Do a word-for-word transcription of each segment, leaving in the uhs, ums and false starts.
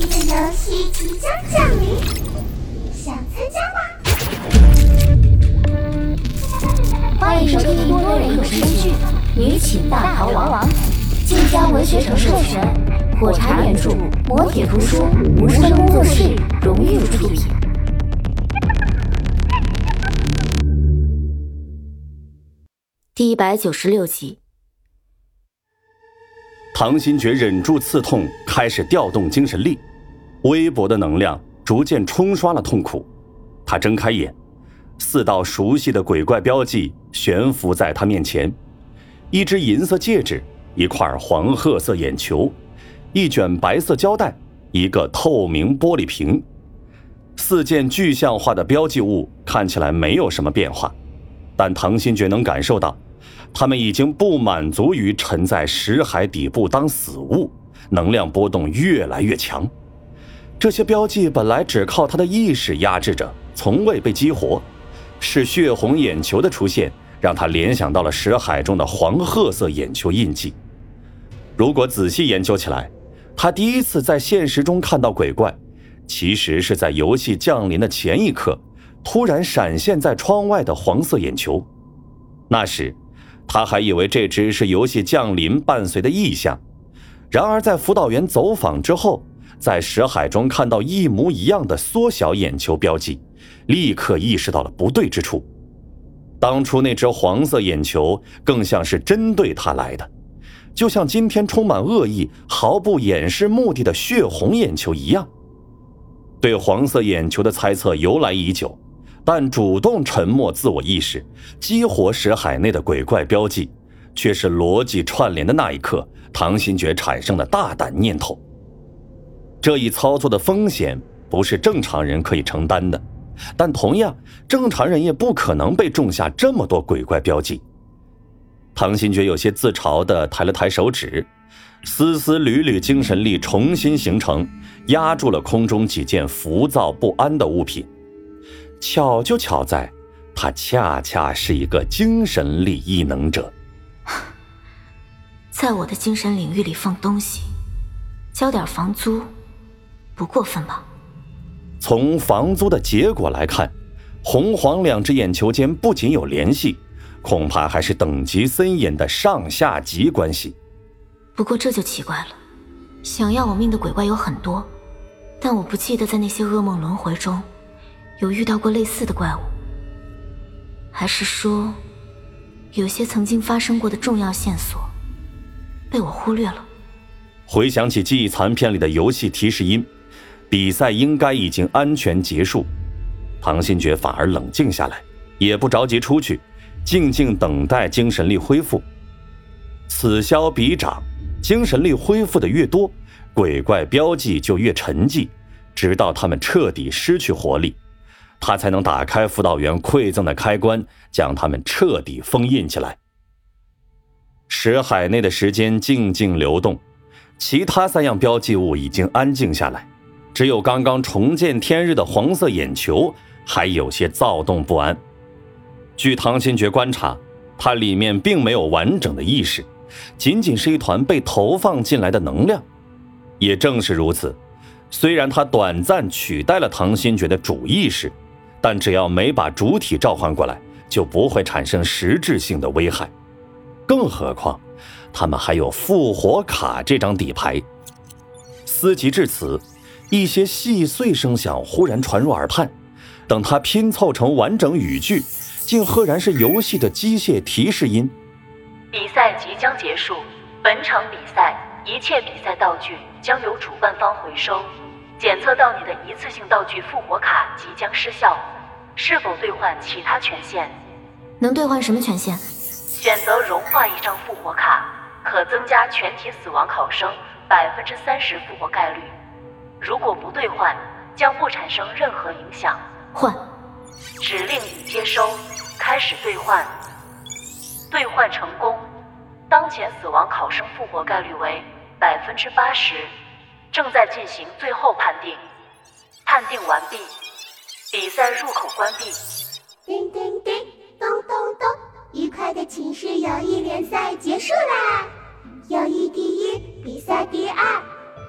的游戏即将降临，想参加吗？ 欢迎收听多人有声剧《女寝大逃亡》，晋江文学城授权，火柴原著，磨铁图书，无声工作室荣誉出品。第一百九十六集。 唐新觉忍住刺痛，开始调动精神力，微薄的能量逐渐冲刷了痛苦。他睁开眼，四道熟悉的鬼怪标记悬浮在他面前：一只银色戒指，一块黄褐色眼球，一卷白色胶带，一个透明玻璃瓶。四件具象化的标记物看起来没有什么变化，但唐新觉能感受到他们已经不满足于沉在石海底部当死物，能量波动越来越强。这些标记本来只靠他的意识压制着，从未被激活，是血红眼球的出现让他联想到了石海中的黄褐色眼球印记。如果仔细研究起来，他第一次在现实中看到鬼怪，其实是在游戏降临的前一刻突然闪现在窗外的黄色眼球。那时他还以为这只是游戏降临伴随的异象，然而在辅导员走访之后，在石海中看到一模一样的缩小眼球标记，立刻意识到了不对之处。当初那只黄色眼球更像是针对他来的，就像今天充满恶意毫不掩饰目的的血红眼球一样。对黄色眼球的猜测由来已久，但主动沉默自我意识，激活石海内的鬼怪标记，却是逻辑串联的那一刻唐新觉产生的大胆念头。这一操作的风险不是正常人可以承担的，但同样正常人也不可能被种下这么多鬼怪标记。唐新觉有些自嘲地抬了抬手指，丝丝缕缕精神力重新形成，压住了空中几件浮躁不安的物品。巧就巧在他恰恰是一个精神力异能者。 在我的精神领域里放东西，交点房租不过分吧？ 从房租的结果来看，红黄两只眼球间不仅有联系，恐怕还是等级森严的上下级关系。 不过这就奇怪了，想要我命的鬼怪有很多，但我不记得在那些噩梦轮回中有遇到过类似的怪物，还是说有些曾经发生过的重要线索被我忽略了？ 回想起记忆残片里的游戏提示音，比赛应该已经安全结束，唐新觉反而冷静下来，也不着急出去，静静等待精神力恢复。此消彼长，精神力恢复的越多，鬼怪标记就越沉寂，直到他们彻底失去活力，他才能打开辅导员馈赠的开关，将他们彻底封印起来。石海内的时间静静流动，其他三样标记物已经安静下来，只有刚刚重见天日的黄色眼球还有些躁动不安。据唐新觉观察，它里面并没有完整的意识，仅仅是一团被投放进来的能量。也正是如此，虽然它短暂取代了唐新觉的主意识，但只要没把主体召唤过来，就不会产生实质性的危害。更何况他们还有复活卡这张底牌。思及至此，一些细碎声响忽然传入耳畔，等他拼凑成完整语句，竟赫然是游戏的机械提示音。 比赛即将结束，本场比赛一切比赛道具将由主办方回收，检测到你的一次性道具复活卡即将失效，是否兑换其他权限？ 能兑换什么权限？ 选择融化一张复活卡，可增加全体死亡考生百分之三十复活概率。如果不兑换，将不产生任何影响。 换。 指令已接收，开始兑换。兑换成功，当前死亡考生复活概率为百分之八十，正在进行最后判定。判定完毕，比赛入口关闭。 叮叮叮，咚咚咚，愉快的寝室友谊联赛结束啦！友谊第一，比赛第二，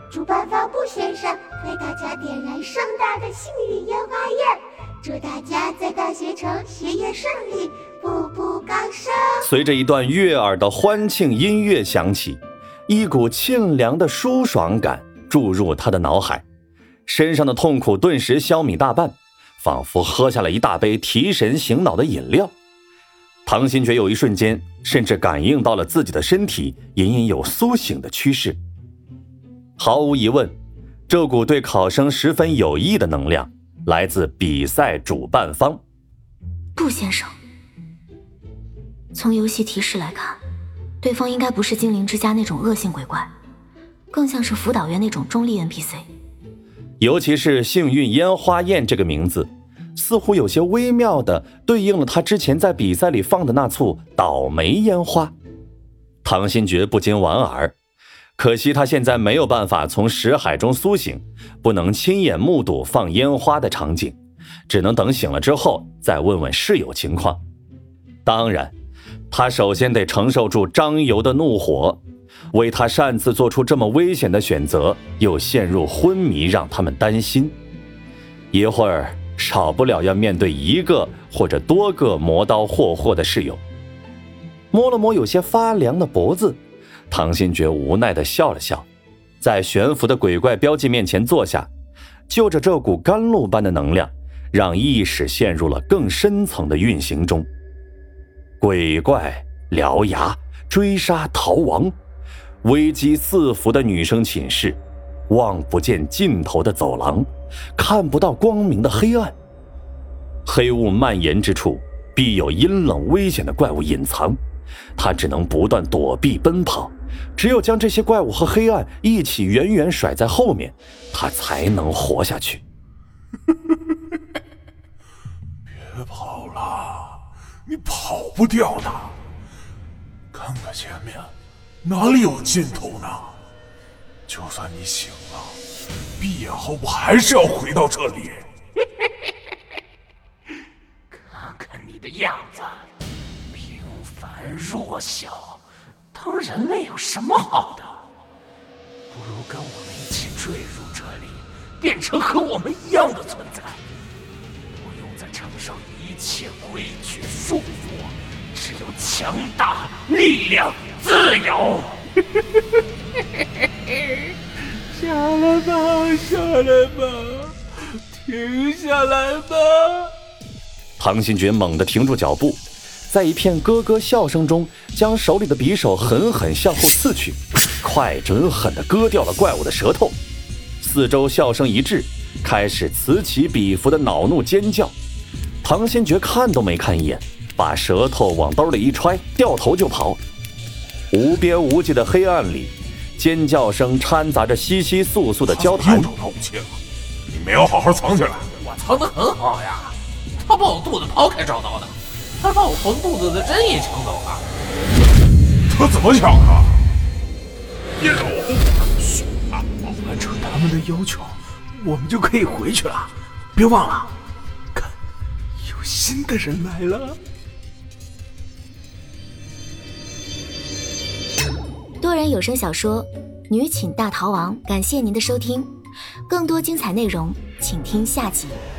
主办方布先生为大家点燃盛大的幸运烟花宴，祝大家在大学城学业顺利，步步高升。 随着一段悦耳的欢庆音乐响起，一股沁凉的舒爽感注入他的脑海，身上的痛苦顿时消弭大半，仿佛喝下了一大杯提神醒脑的饮料。唐新觉有一瞬间甚至感应到了自己的身体隐隐有苏醒的趋势。毫无疑问，这股对考生十分有益的能量来自比赛主办方。 布先生，从游戏提示来看，对方应该不是精灵之家那种恶性鬼怪，更像是辅导员那种中立 N P C。 尤其是幸运烟花宴这个名字，似乎有些微妙地对应了他之前在比赛里放的那簇倒霉烟花。唐新觉不禁莞尔，可惜他现在没有办法从识海中苏醒，不能亲眼目睹放烟花的场景，只能等醒了之后再问问室友情况。当然，他首先得承受住张游的怒火，为他擅自做出这么危险的选择又陷入昏迷让他们担心。一会儿少不了要面对一个或者多个磨刀霍霍的室友。摸了摸有些发凉的脖子，唐新觉无奈地笑了笑，在悬浮的鬼怪标记面前坐下，就着这股甘露般的能量，让意识陷入了更深层的运行中。鬼怪、獠牙、追杀、逃亡，危机四伏的女生寝室，望不见尽头的走廊，看不到光明的黑暗。黑雾蔓延之处，必有阴冷危险的怪物隐藏，他只能不断躲避奔跑，只有将这些怪物和黑暗一起远远甩在后面，他才能活下去。 别跑了，你跑不掉的。看看前面，哪里有尽头呢？就算你醒了，闭眼后不还是要回到这里？ 看看你的样子，平凡弱小，当人类有什么好的？不如跟我们一起坠入这里，变成和我们一样的存在，不用再承受一切规矩束缚，只有强大、力量、自由。下来吧，下来吧，停下来吧！ 唐新觉猛地停住脚步，在一片咯咯笑声中，将手里的匕首狠狠向后刺去，快准狠地割掉了怪物的舌头。四周笑声一致，开始此起彼伏的恼怒尖叫。唐新觉看都没看一眼，把舌头往兜里一揣，掉头就跑。无边无际的黑暗里，尖叫声掺杂着稀稀簌簌的交谈。 又找到武器了，你没有好好藏起来。 我藏得很好呀，他把我肚子刨开找到的，他把我缝肚子的针也抢走了。 他怎么抢的？别走！ 完成他们的要求，我们就可以回去了。别忘了，看，有新的人来了。 多人有声小说《女寝大逃亡》，感谢您的收听，更多精彩内容请听下集。